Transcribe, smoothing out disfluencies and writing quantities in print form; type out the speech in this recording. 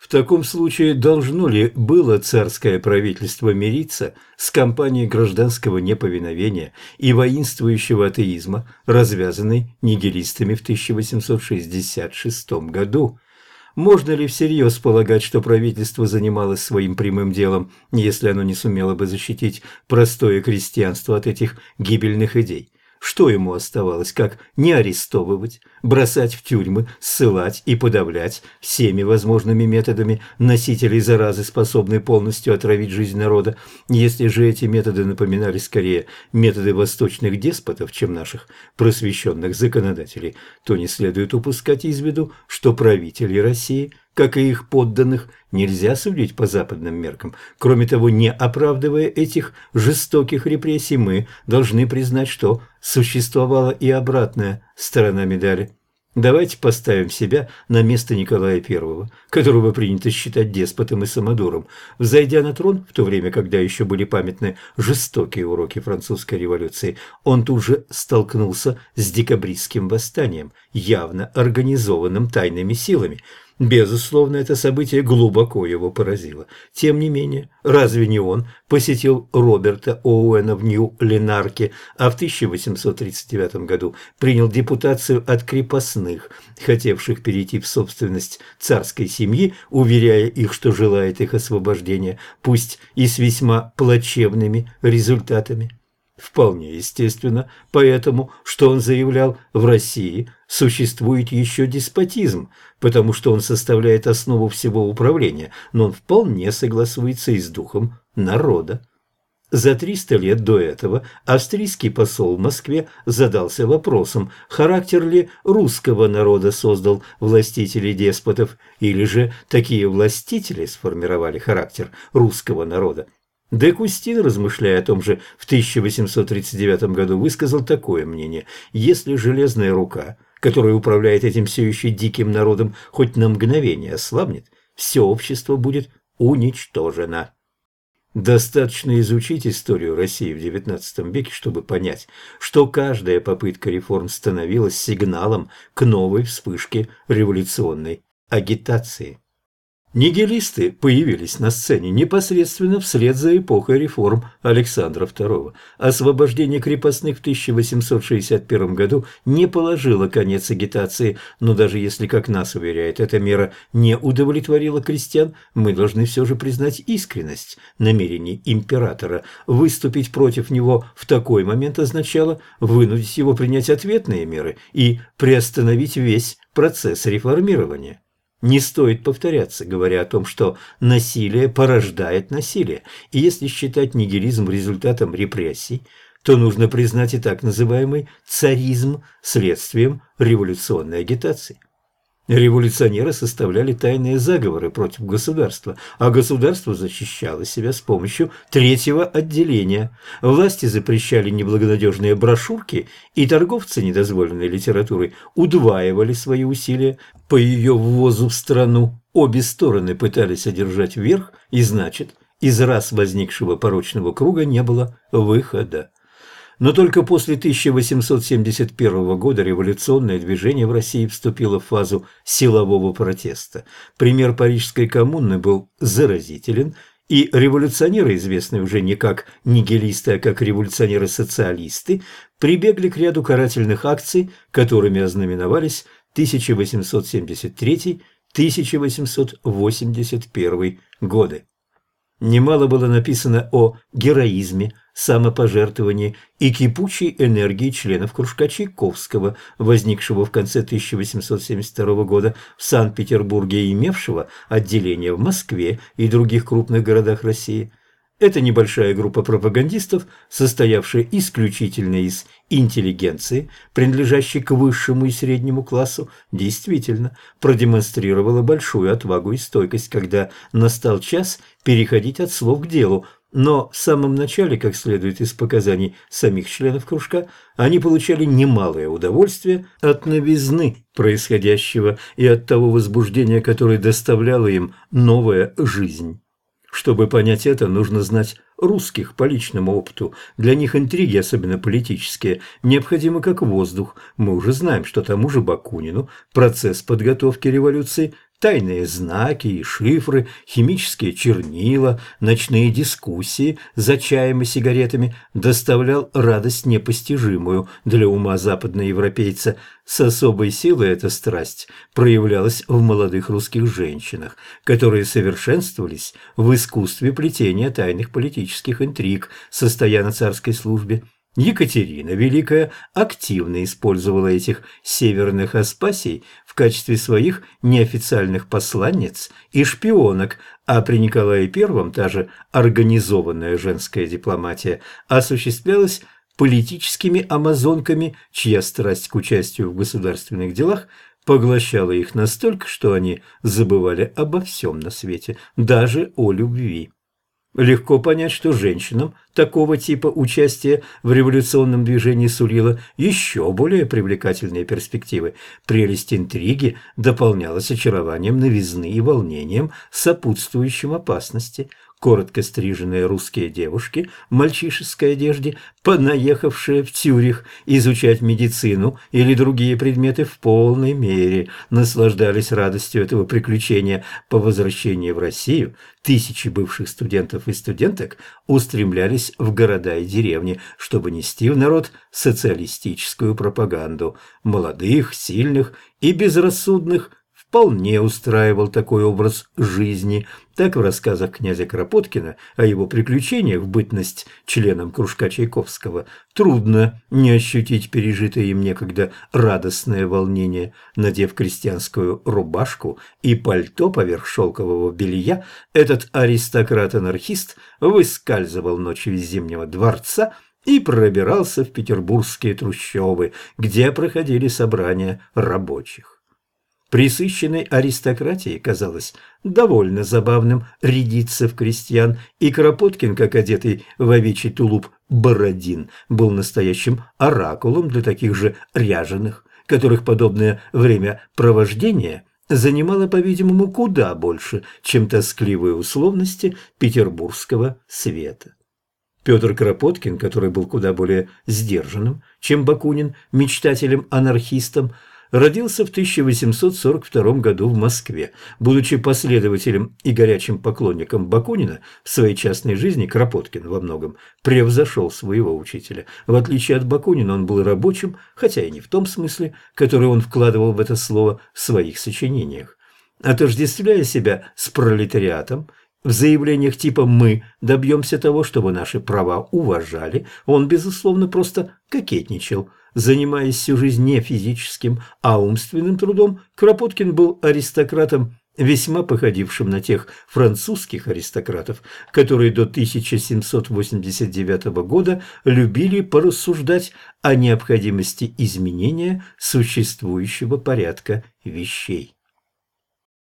В таком случае должно ли было царское правительство мириться с кампанией гражданского неповиновения и воинствующего атеизма, развязанной нигилистами в 1866 году? Можно ли всерьез полагать, что правительство занималось своим прямым делом, если оно не сумело бы защитить простое крестьянство от этих гибельных идей? Что ему оставалось, как не арестовывать, бросать в тюрьмы, ссылать и подавлять всеми возможными методами носителей заразы, способные полностью отравить жизнь народа? Если же эти методы напоминали скорее методы восточных деспотов, чем наших просвещенных законодателей, то не следует упускать из виду, что правители России, как и их подданных, нельзя судить по западным меркам. Кроме того, не оправдывая этих жестоких репрессий, мы должны признать, что существовала и обратная сторона медали. Давайте поставим себя на место Николая I, которого принято считать деспотом и самодуром. Взойдя на трон, в то время, когда еще были памятны жестокие уроки французской революции, он тут же столкнулся с декабристским восстанием, явно организованным тайными силами. Безусловно, это событие глубоко его поразило. Тем не менее, разве не он посетил Роберта Оуэна в Нью-Ленарке, а в 1839 году принял депутацию от крепостных, хотевших перейти в собственность царской семьи, уверяя их, что желает их освобождения, пусть и с весьма плачевными результатами? Вполне естественно, поэтому, что он заявлял, в России существует еще деспотизм, потому что он составляет основу всего управления, но он вполне согласуется и с духом народа. За 300 лет до этого австрийский посол в Москве задался вопросом, характер ли русского народа создал властителей-деспотов, или же такие властители сформировали характер русского народа. Де Кустин, размышляя о том же в 1839 году, высказал такое мнение: если железная рука, которая управляет этим все еще диким народом, хоть на мгновение ослабнет, все общество будет уничтожено. Достаточно изучить историю России в XIX веке, чтобы понять, что каждая попытка реформ становилась сигналом к новой вспышке революционной агитации. Нигилисты появились на сцене непосредственно вслед за эпохой реформ Александра II. Освобождение крепостных в 1861 году не положило конец агитации, но даже если, как нас уверяет, эта мера не удовлетворила крестьян, мы должны все же признать искренность намерений императора. Выступить против него в такой момент означало вынудить его принять ответные меры и приостановить весь процесс реформирования. Не стоит повторяться, говоря о том, что насилие порождает насилие, и если считать нигилизм результатом репрессий, то нужно признать и так называемый царизм следствием революционной агитации. Революционеры составляли тайные заговоры против государства, а государство защищало себя с помощью третьего отделения. Власти запрещали неблагонадежные брошюрки, и торговцы недозволенной литературой удваивали свои усилия по ее ввозу в страну. Обе стороны пытались одержать верх, и значит, из раз возникшего порочного круга не было выхода. Но только после 1871 года революционное движение в России вступило в фазу силового протеста. Пример Парижской коммуны был заразителен, и революционеры, известные уже не как нигилисты, а как революционеры-социалисты, прибегли к ряду карательных акций, которыми ознаменовались 1873-1881 годы. Немало было написано о героизме, самопожертвовании и кипучей энергии членов кружка Чайковского, возникшего в конце 1872 года в Санкт-Петербурге и имевшего отделение в Москве и других крупных городах России. Эта небольшая группа пропагандистов, состоявшая исключительно из интеллигенции, принадлежащей к высшему и среднему классу, действительно продемонстрировала большую отвагу и стойкость, когда настал час переходить от слов к делу. Но в самом начале, как следует из показаний самих членов кружка, они получали немалое удовольствие от новизны происходящего и от того возбуждения, которое доставляла им новая жизнь. Чтобы понять это, нужно знать русских по личному опыту. Для них интриги, особенно политические, необходимы как воздух. Мы уже знаем, что тому же Бакунину процесс подготовки революции Тайные знаки и шифры, химические чернила, ночные дискуссии за чаем и сигаретами доставлял радость непостижимую для ума западноевропейца. С особой силой эта страсть проявлялась в молодых русских женщинах, которые совершенствовались в искусстве плетения тайных политических интриг, состоя на царской службе. Екатерина Великая активно использовала этих северных Аспасий в качестве своих неофициальных посланниц и шпионок, а при Николае I та же организованная женская дипломатия осуществлялась политическими амазонками, чья страсть к участию в государственных делах поглощала их настолько, что они забывали обо всем на свете, даже о любви. Легко понять, что женщинам такого типа участия в революционном движении сулило еще более привлекательные перспективы. Прелесть интриги дополнялась очарованием новизны и волнением, сопутствующим опасности. Коротко стриженные русские девушки в мальчишеской одежде, понаехавшие в Цюрих изучать медицину или другие предметы, в полной мере наслаждались радостью этого приключения. По возвращении в Россию тысячи бывших студентов и студенток устремлялись в города и деревни, чтобы нести в народ социалистическую пропаганду. Молодых, сильных и безрассудных вполне устраивал такой образ жизни. Так в рассказах князя Кропоткина о его приключениях в бытность членом кружка Чайковского трудно не ощутить пережитое им некогда радостное волнение. Надев крестьянскую рубашку и пальто поверх шелкового белья, этот аристократ-анархист выскальзывал ночью из Зимнего дворца и пробирался в петербургские трущобы, где проходили собрания рабочих. Присыщенной аристократии казалось довольно забавным рядиться в крестьян, и Кропоткин, как одетый в овечий тулуп Бородин, был настоящим оракулом для таких же ряженых, которых подобное времяпровождение занимало, по-видимому, куда больше, чем тоскливые условности петербургского света. Петр Кропоткин, который был куда более сдержанным, чем Бакунин, мечтателем-анархистом, родился в 1842 году в Москве. Будучи последователем и горячим поклонником Бакунина, в своей частной жизни Кропоткин во многом превзошел своего учителя. В отличие от Бакунина, он был рабочим, хотя и не в том смысле, который он вкладывал в это слово в своих сочинениях. Отождествляя себя с пролетариатом, в заявлениях типа «мы добьемся того, чтобы наши права уважали», он, безусловно, просто кокетничал. Занимаясь всю жизнь не физическим, а умственным трудом, Кропоткин был аристократом, весьма походившим на тех французских аристократов, которые до 1789 года любили порассуждать о необходимости изменения существующего порядка вещей.